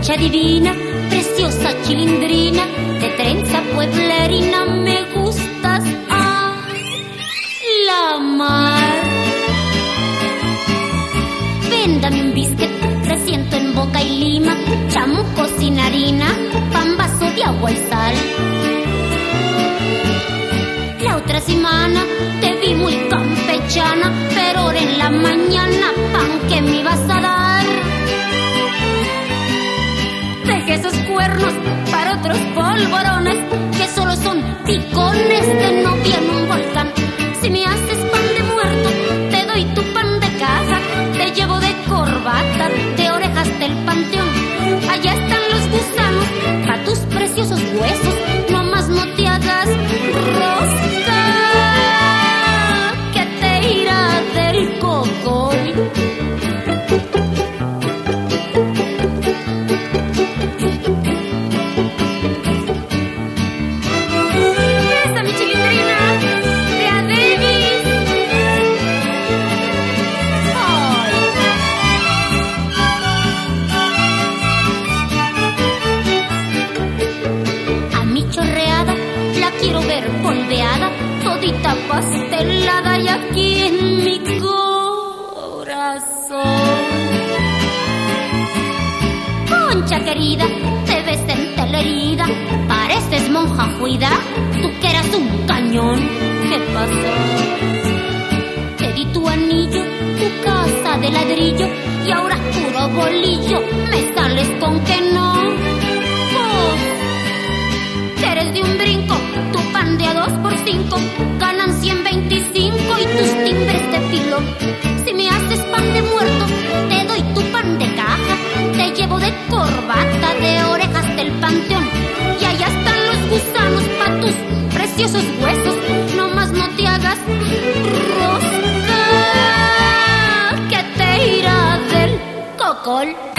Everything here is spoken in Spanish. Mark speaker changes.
Speaker 1: Concha divina, preciosa chilindrina, de trenza pueblerina, me gustas a la mar. Véndame un biscuit, reciento en boca y lima, chamuco sin harina, pan vaso de agua y sal. La otra semana te vi muy campechana, pero ahora en la mañana, pan que me ibas a dar. Deje esos cuernos para otros polvorones, que solo son picones de novia en un volcán. Si me haces pan de muerto, te doy tu pan de caja, te llevo de corbata, de orejas del panteón. Allá están los gusanos, pa' tus preciosos huesos, nomás no te hagas rosca, que te irá del cocol. Todita pastelada y aquí en mi corazón. Concha querida, te ves entelerida, pareces monja juida, tú que eras un cañón. ¿Qué pasó? Te di tu anillo, tu casa de ladrillo, y ahora puro bolillo me sales con que no. Vos eres de un brinco, tu pan de a 2 por 5 ganan 125 y tus timbres de pilón. Si me haces pan de muerto, te doy tu pan de caja, te llevo de corbata, de orejas del panteón. Y allá están los gusanos pa' tus preciosos huesos, nomás no te hagas rosca, que te irá del cocol.